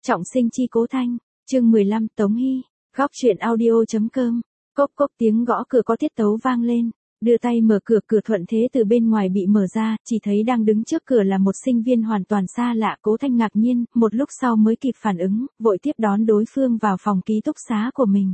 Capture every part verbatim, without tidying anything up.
Trọng sinh chi Cố Thanh, chương mười lăm Tống Hy, góc truyện audio.com, cốc cốc tiếng gõ cửa có tiết tấu vang lên, đưa tay mở cửa, cửa thuận thế từ bên ngoài bị mở ra, chỉ thấy đang đứng trước cửa là một sinh viên hoàn toàn xa lạ. Cố Thanh ngạc nhiên, một lúc sau mới kịp phản ứng, vội tiếp đón đối phương vào phòng ký túc xá của mình.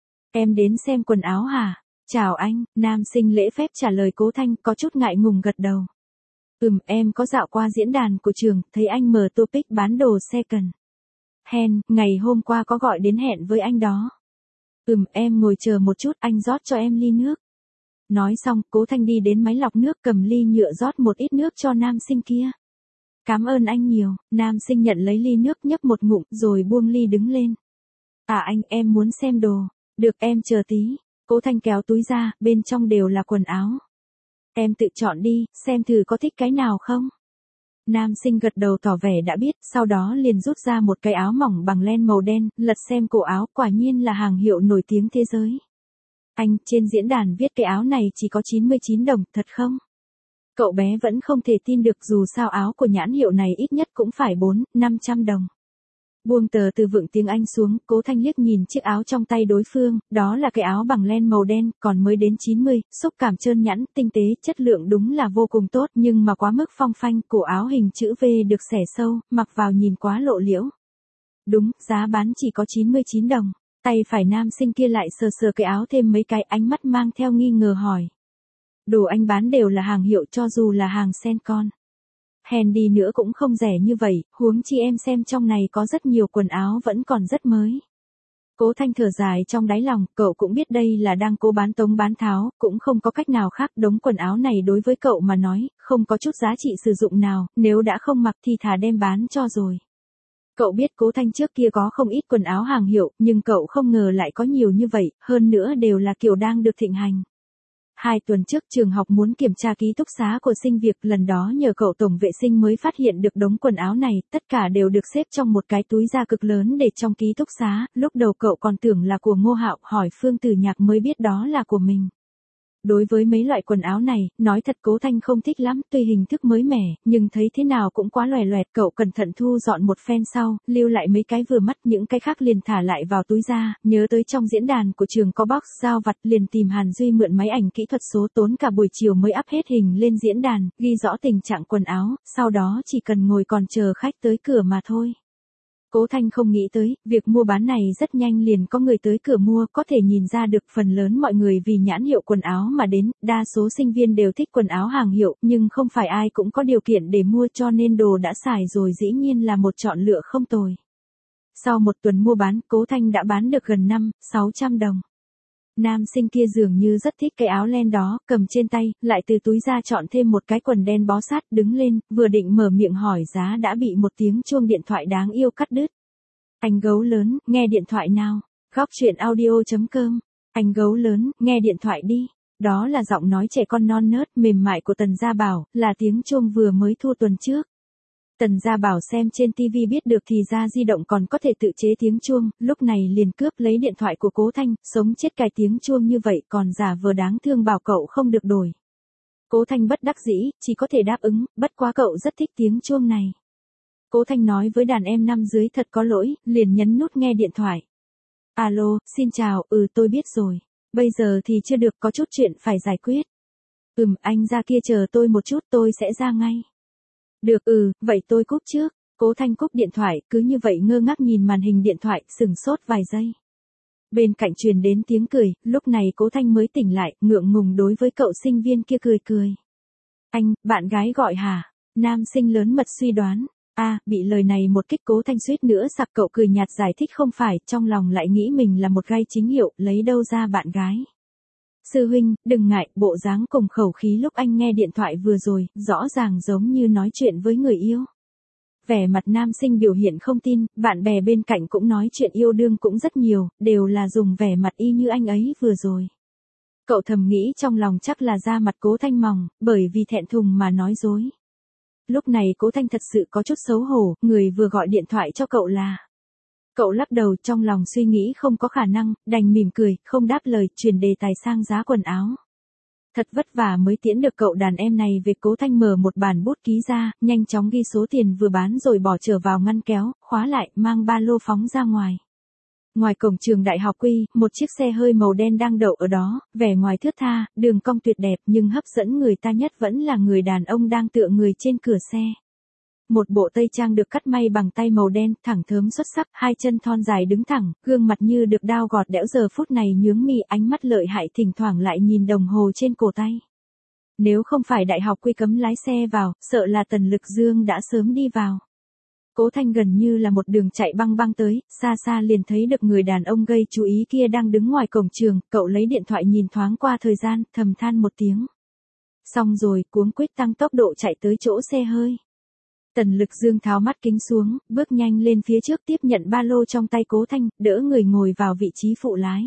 Em đến xem quần áo hả? Chào anh, nam sinh lễ phép trả lời Cố Thanh, có chút ngại ngùng gật đầu. Ừm, em có dạo qua diễn đàn của trường, thấy anh mở topic bán đồ second hand, ngày hôm qua có gọi đến hẹn với anh đó. Ừm, em ngồi chờ một chút, anh rót cho em ly nước. Nói xong, Cố Thanh đi đến máy lọc nước cầm ly nhựa rót một ít nước cho nam sinh kia. Cảm ơn anh nhiều, nam sinh nhận lấy ly nước nhấp một ngụm rồi buông ly đứng lên. À anh, em muốn xem đồ. Được, em chờ tí. Cố Thanh kéo túi ra, bên trong đều là quần áo. Em tự chọn đi, xem thử có thích cái nào không? Nam sinh gật đầu tỏ vẻ đã biết, sau đó liền rút ra một cái áo mỏng bằng len màu đen, lật xem cổ áo, quả nhiên là hàng hiệu nổi tiếng thế giới. Anh, trên diễn đàn viết cái áo này chỉ có chín mươi chín đồng, thật không? Cậu bé vẫn không thể tin được, dù sao áo của nhãn hiệu này ít nhất cũng phải bốn, năm trăm đồng. Buông tờ từ vựng tiếng Anh xuống, Cố Thanh liếc nhìn chiếc áo trong tay đối phương, đó là cái áo bằng len màu đen, còn mới đến chín mươi, xúc cảm trơn nhẵn, tinh tế, chất lượng đúng là vô cùng tốt, nhưng mà quá mức phong phanh, cổ áo hình chữ V được xẻ sâu, mặc vào nhìn quá lộ liễu. Đúng, giá bán chỉ có chín mươi chín đồng. Tay phải nam sinh kia lại sờ sờ cái áo thêm mấy cái, ánh mắt mang theo nghi ngờ hỏi. Đồ anh bán đều là hàng hiệu, cho dù là hàng sen con handy nữa cũng không rẻ như vậy, huống chi em xem trong này có rất nhiều quần áo vẫn còn rất mới. Cố Thanh thở dài trong đáy lòng, cậu cũng biết đây là đang cố bán tống bán tháo, cũng không có cách nào khác, đống quần áo này đối với cậu mà nói, không có chút giá trị sử dụng nào, nếu đã không mặc thì thà đem bán cho rồi. Cậu biết Cố Thanh trước kia có không ít quần áo hàng hiệu, nhưng cậu không ngờ lại có nhiều như vậy, hơn nữa đều là kiểu đang được thịnh hành. Hai tuần trước trường học muốn kiểm tra ký túc xá của sinh việc, lần đó nhờ cậu tổng vệ sinh mới phát hiện được đống quần áo này, tất cả đều được xếp trong một cái túi da cực lớn để trong ký túc xá, lúc đầu cậu còn tưởng là của Ngô Hạo, hỏi Phương Tử Nhạc mới biết đó là của mình. Đối với mấy loại quần áo này, nói thật Cố Thanh không thích lắm, tuy hình thức mới mẻ, nhưng thấy thế nào cũng quá loè loẹt, cậu cẩn thận thu dọn một phen sau, lưu lại mấy cái vừa mắt, những cái khác liền thả lại vào túi da, nhớ tới trong diễn đàn của trường có box giao vặt, liền tìm Hàn Duy mượn máy ảnh kỹ thuật số, tốn cả buổi chiều mới up hết hình lên diễn đàn, ghi rõ tình trạng quần áo, sau đó chỉ cần ngồi còn chờ khách tới cửa mà thôi. Cố Thanh không nghĩ tới, việc mua bán này rất nhanh liền có người tới cửa mua, có thể nhìn ra được phần lớn mọi người vì nhãn hiệu quần áo mà đến, đa số sinh viên đều thích quần áo hàng hiệu, nhưng không phải ai cũng có điều kiện để mua, cho nên đồ đã xài rồi dĩ nhiên là một chọn lựa không tồi. Sau một tuần mua bán, Cố Thanh đã bán được gần năm, sáu trăm đồng. Nam sinh kia dường như rất thích cái áo len đó, cầm trên tay, lại từ túi ra chọn thêm một cái quần đen bó sát, đứng lên, vừa định mở miệng hỏi giá đã bị một tiếng chuông điện thoại đáng yêu cắt đứt. Anh gấu lớn, nghe điện thoại nào. Góc truyện audio.com. Anh gấu lớn, nghe điện thoại đi. Đó là giọng nói trẻ con non nớt, mềm mại của Tần Gia Bảo, là tiếng chuông vừa mới thu tuần trước. Tần Gia Bảo xem trên ti vi biết được thì ra di động còn có thể tự chế tiếng chuông, lúc này liền cướp lấy điện thoại của Cố Thanh, sống chết cài tiếng chuông như vậy còn giả vờ đáng thương bảo cậu không được đổi. Cố Thanh bất đắc dĩ, chỉ có thể đáp ứng, bất quá cậu rất thích tiếng chuông này. Cố Thanh nói với đàn em năm dưới thật có lỗi, liền nhấn nút nghe điện thoại. Alo, xin chào, ừ tôi biết rồi. Bây giờ thì chưa được, có chút chuyện phải giải quyết. Ừm, anh ra kia chờ tôi một chút, tôi sẽ ra ngay. Được, ừ, vậy tôi cúp trước. Cố Thanh cúp điện thoại, cứ như vậy ngơ ngác nhìn màn hình điện thoại, sừng sốt vài giây. Bên cạnh truyền đến tiếng cười, lúc này Cố Thanh mới tỉnh lại, ngượng ngùng đối với cậu sinh viên kia cười cười. Anh, bạn gái gọi hả? Nam sinh lớn mật suy đoán. À, bị lời này một kích, Cố Thanh suýt nữa sặc, cậu cười nhạt giải thích không phải, trong lòng lại nghĩ mình là một gai chính hiệu, lấy đâu ra bạn gái. Sư huynh, đừng ngại, bộ dáng cùng khẩu khí lúc anh nghe điện thoại vừa rồi, rõ ràng giống như nói chuyện với người yêu. Vẻ mặt nam sinh biểu hiện không tin, bạn bè bên cạnh cũng nói chuyện yêu đương cũng rất nhiều, đều là dùng vẻ mặt y như anh ấy vừa rồi. Cậu thầm nghĩ trong lòng chắc là da mặt Cố Thanh mỏng, bởi vì thẹn thùng mà nói dối. Lúc này Cố Thanh thật sự có chút xấu hổ, người vừa gọi điện thoại cho cậu là. Cậu lắc đầu, trong lòng suy nghĩ không có khả năng, đành mỉm cười, không đáp lời, chuyển đề tài sang giá quần áo. Thật vất vả mới tiễn được cậu đàn em này về. Cố Thanh mở một bản bút ký ra, nhanh chóng ghi số tiền vừa bán rồi bỏ trở vào ngăn kéo, khóa lại, mang ba lô phóng ra ngoài. Ngoài cổng trường đại học Quy, một chiếc xe hơi màu đen đang đậu ở đó, vẻ ngoài thướt tha, đường cong tuyệt đẹp nhưng hấp dẫn người ta nhất vẫn là người đàn ông đang tựa người trên cửa xe. Một bộ tây trang được cắt may bằng tay màu đen, thẳng thớm xuất sắc, hai chân thon dài đứng thẳng, gương mặt như được đao gọt đẽo giờ phút này nhướng mi, ánh mắt lợi hại thỉnh thoảng lại nhìn đồng hồ trên cổ tay. Nếu không phải đại học Quy cấm lái xe vào, sợ là Tần Lực Dương đã sớm đi vào. Cố Thanh gần như là một đường chạy băng băng tới, xa xa liền thấy được người đàn ông gây chú ý kia đang đứng ngoài cổng trường, cậu lấy điện thoại nhìn thoáng qua thời gian, thầm than một tiếng. Xong rồi, cuống quýt tăng tốc độ chạy tới chỗ xe hơi. Tần Lực Dương tháo mắt kính xuống, bước nhanh lên phía trước tiếp nhận ba lô trong tay Cố Thanh, đỡ người ngồi vào vị trí phụ lái.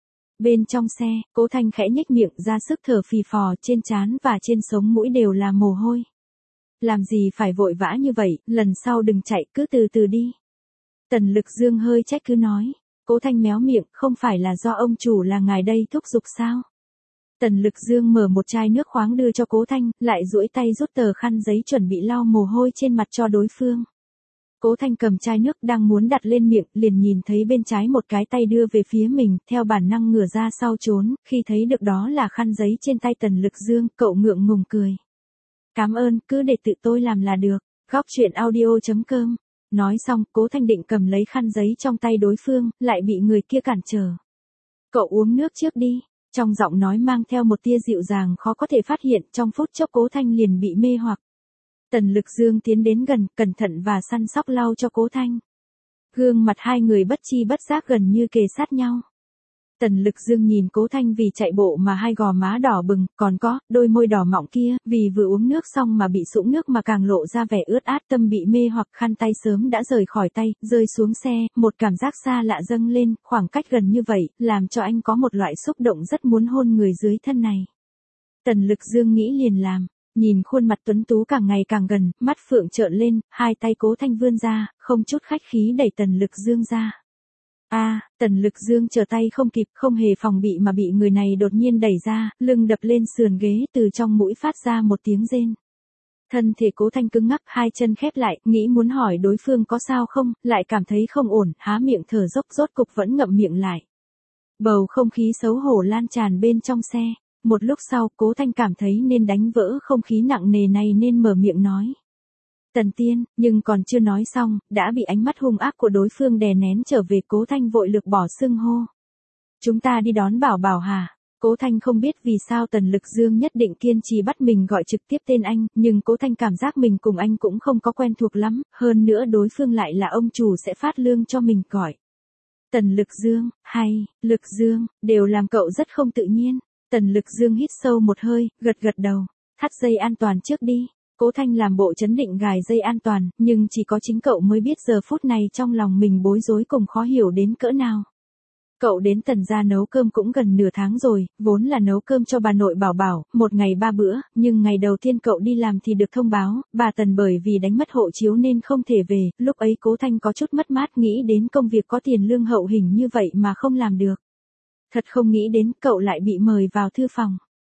Bên trong xe, Cố Thanh khẽ nhếch miệng ra sức thở phì phò, trên trán và trên sống mũi đều là mồ hôi. Làm gì phải vội vã như vậy, lần sau đừng chạy, cứ từ từ đi. Tần Lực Dương hơi trách cứ nói. Cố Thanh méo miệng, không phải là do ông chủ là ngài đây thúc giục sao? Tần Lực Dương mở một chai nước khoáng đưa cho Cố Thanh, lại duỗi tay rút tờ khăn giấy chuẩn bị lau mồ hôi trên mặt cho đối phương. Cố Thanh cầm chai nước đang muốn đặt lên miệng, liền nhìn thấy bên trái một cái tay đưa về phía mình, theo bản năng ngửa ra sau trốn, khi thấy được đó là khăn giấy trên tay Tần Lực Dương, cậu ngượng ngùng cười. Cảm ơn, cứ để tự tôi làm là được. Góc truyện audio chấm com. Nói xong, Cố Thanh định cầm lấy khăn giấy trong tay đối phương, lại bị người kia cản trở. Cậu uống nước trước đi. Trong giọng nói mang theo một tia dịu dàng khó có thể phát hiện, trong phút chốc Cố Thanh liền bị mê hoặc. Tần Lực Dương tiến đến gần, cẩn thận và săn sóc lau cho Cố Thanh. Gương mặt hai người bất chi bất giác gần như kề sát nhau. Tần Lực Dương nhìn Cố Thanh vì chạy bộ mà hai gò má đỏ bừng, còn có, đôi môi đỏ mọng kia, vì vừa uống nước xong mà bị sũng nước mà càng lộ ra vẻ ướt át, tâm bị mê hoặc, khăn tay sớm đã rời khỏi tay, rơi xuống xe, một cảm giác xa lạ dâng lên, khoảng cách gần như vậy, làm cho anh có một loại xúc động rất muốn hôn người dưới thân này. Tần Lực Dương nghĩ liền làm, nhìn khuôn mặt tuấn tú càng ngày càng gần, mắt phượng trợn lên, hai tay Cố Thanh vươn ra, không chút khách khí đẩy Tần Lực Dương ra. A, à, Tần Lực Dương trở tay không kịp, không hề phòng bị mà bị người này đột nhiên đẩy ra, lưng đập lên sườn ghế, từ trong mũi phát ra một tiếng rên. Thân thể Cố Thanh cứng ngắc, hai chân khép lại, nghĩ muốn hỏi đối phương có sao không, lại cảm thấy không ổn, há miệng thở dốc, rốt cục vẫn ngậm miệng lại. Bầu không khí xấu hổ lan tràn bên trong xe. Một lúc sau, Cố Thanh cảm thấy nên đánh vỡ không khí nặng nề này nên mở miệng nói. Tần Tiên, nhưng còn chưa nói xong, đã bị ánh mắt hung ác của đối phương đè nén trở về. Cố Thanh vội lược bỏ xưng hô. Chúng ta đi đón Bảo Bảo hả? Cố Thanh không biết vì sao Tần Lực Dương nhất định kiên trì bắt mình gọi trực tiếp tên anh, nhưng Cố Thanh cảm giác mình cùng anh cũng không có quen thuộc lắm, hơn nữa đối phương lại là ông chủ sẽ phát lương cho mình gọi. Tần Lực Dương, hay, Lực Dương, đều làm cậu rất không tự nhiên. Tần Lực Dương hít sâu một hơi, gật gật đầu. Thắt dây an toàn trước đi. Cố Thanh làm bộ chấn định gài dây an toàn, nhưng chỉ có chính cậu mới biết giờ phút này trong lòng mình bối rối cùng khó hiểu đến cỡ nào. Cậu đến Tần gia nấu cơm cũng gần nửa tháng rồi, vốn là nấu cơm cho bà nội Bảo Bảo, một ngày ba bữa, nhưng ngày đầu tiên cậu đi làm thì được thông báo, bà Tần bởi vì đánh mất hộ chiếu nên không thể về, lúc ấy Cố Thanh có chút mất mát nghĩ đến công việc có tiền lương hậu hĩnh như vậy mà không làm được. Thật không nghĩ đến cậu lại bị mời vào thư phòng.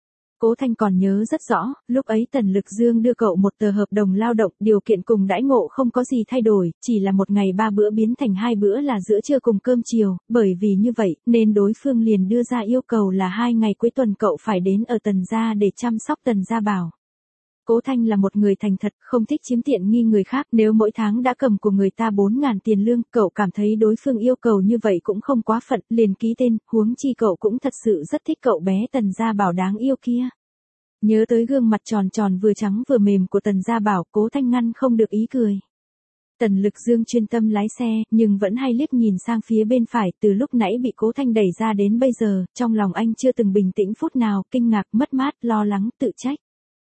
Cố Thanh còn nhớ rất rõ, lúc ấy Tần Lực Dương đưa cậu một tờ hợp đồng lao động, điều kiện cùng đãi ngộ không có gì thay đổi, chỉ là một ngày ba bữa biến thành hai bữa là giữa trưa cùng cơm chiều, bởi vì như vậy, nên đối phương liền đưa ra yêu cầu là hai ngày cuối tuần cậu phải đến ở Tần gia để chăm sóc Tần gia Bảo. Cố Thanh là một người thành thật, không thích chiếm tiện nghi người khác, nếu mỗi tháng đã cầm của người ta bốn ngàn tiền lương, cậu cảm thấy đối phương yêu cầu như vậy cũng không quá phận, liền ký tên, huống chi cậu cũng thật sự rất thích cậu bé Tần gia Bảo đáng yêu kia. Nhớ tới gương mặt tròn tròn vừa trắng vừa mềm của Tần gia Bảo, Cố Thanh ngăn không được ý cười. Tần Lực Dương chuyên tâm lái xe, nhưng vẫn hay liếc nhìn sang phía bên phải, từ lúc nãy bị Cố Thanh đẩy ra đến bây giờ, trong lòng anh chưa từng bình tĩnh phút nào, kinh ngạc, mất mát, lo lắng, tự trách.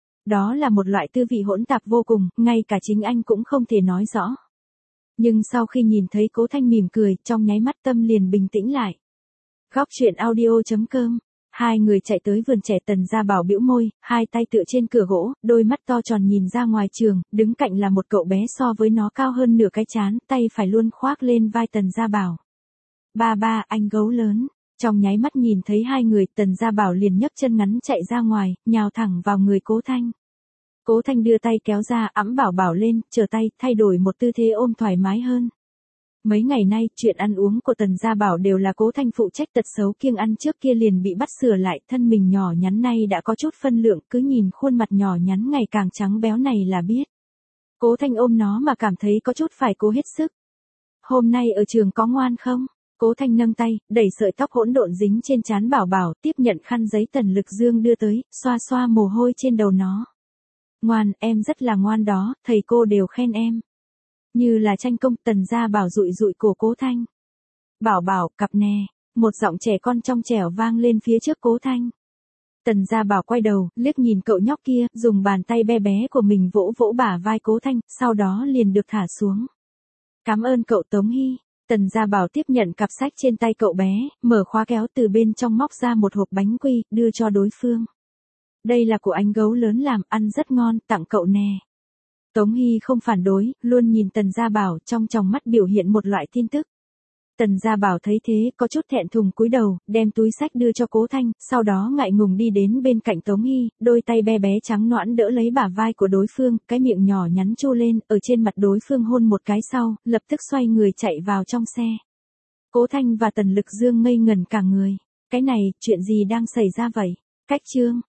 Đó là một loại tư vị hỗn tạp vô cùng, ngay cả chính anh cũng không thể nói rõ. Nhưng sau khi nhìn thấy Cố Thanh mỉm cười, trong nháy mắt tâm liền bình tĩnh lại. Góc truyện audio chấm com. Hai người chạy tới vườn trẻ. Tần gia Bảo bĩu môi, hai tay tựa trên cửa gỗ, đôi mắt to tròn nhìn ra ngoài trường, đứng cạnh là một cậu bé so với nó cao hơn nửa cái trán, tay phải luôn khoác lên vai Tần gia Bảo. Ba ba, anh gấu lớn. Trong nháy mắt nhìn thấy hai người, Tần Gia Bảo liền nhấc chân ngắn chạy ra ngoài, nhào thẳng vào người Cố Thanh. Cố Thanh đưa tay kéo ra, ẵm Bảo Bảo lên, trở tay, thay đổi một tư thế ôm thoải mái hơn. Mấy ngày nay, chuyện ăn uống của Tần Gia Bảo đều là Cố Thanh phụ trách, tật xấu kiêng ăn trước kia liền bị bắt sửa lại, thân mình nhỏ nhắn nay đã có chút phân lượng, cứ nhìn khuôn mặt nhỏ nhắn ngày càng trắng béo này là biết. Cố Thanh ôm nó mà cảm thấy có chút phải cố hết sức. Hôm nay ở trường có ngoan không? Cố Thanh nâng tay, đẩy sợi tóc hỗn độn dính trên trán Bảo Bảo, tiếp nhận khăn giấy Tần Lực Dương đưa tới, xoa xoa mồ hôi trên đầu nó. Ngoan, em rất là ngoan đó, thầy cô đều khen em. Như là tranh công, Tần Gia Bảo dụi dụi cổ Cố Thanh. Bảo Bảo, cặp nè, một giọng trẻ con trong trẻo vang lên phía trước Cố Thanh. Tần Gia Bảo quay đầu, liếc nhìn cậu nhóc kia, dùng bàn tay bé bé của mình vỗ vỗ bả vai Cố Thanh, sau đó liền được thả xuống. Cảm ơn cậu Tống Hy. Tần Gia Bảo tiếp nhận cặp sách trên tay cậu bé, mở khóa kéo từ bên trong móc ra một hộp bánh quy, đưa cho đối phương. Đây là của anh gấu lớn làm, ăn rất ngon, tặng cậu nè. Tống Hy không phản đối, luôn nhìn Tần Gia Bảo, trong tròng mắt biểu hiện một loại tin tức. Tần Gia Bảo thấy thế, có chút thẹn thùng cúi đầu, đem túi sách đưa cho Cố Thanh, sau đó ngại ngùng đi đến bên cạnh Tống Hy, đôi tay bé bé trắng nõn đỡ lấy bả vai của đối phương, cái miệng nhỏ nhắn chu lên, ở trên mặt đối phương hôn một cái sau, lập tức xoay người chạy vào trong xe. Cố Thanh và Tần Lực Dương ngây ngẩn cả người. Cái này, chuyện gì đang xảy ra vậy? Cách chương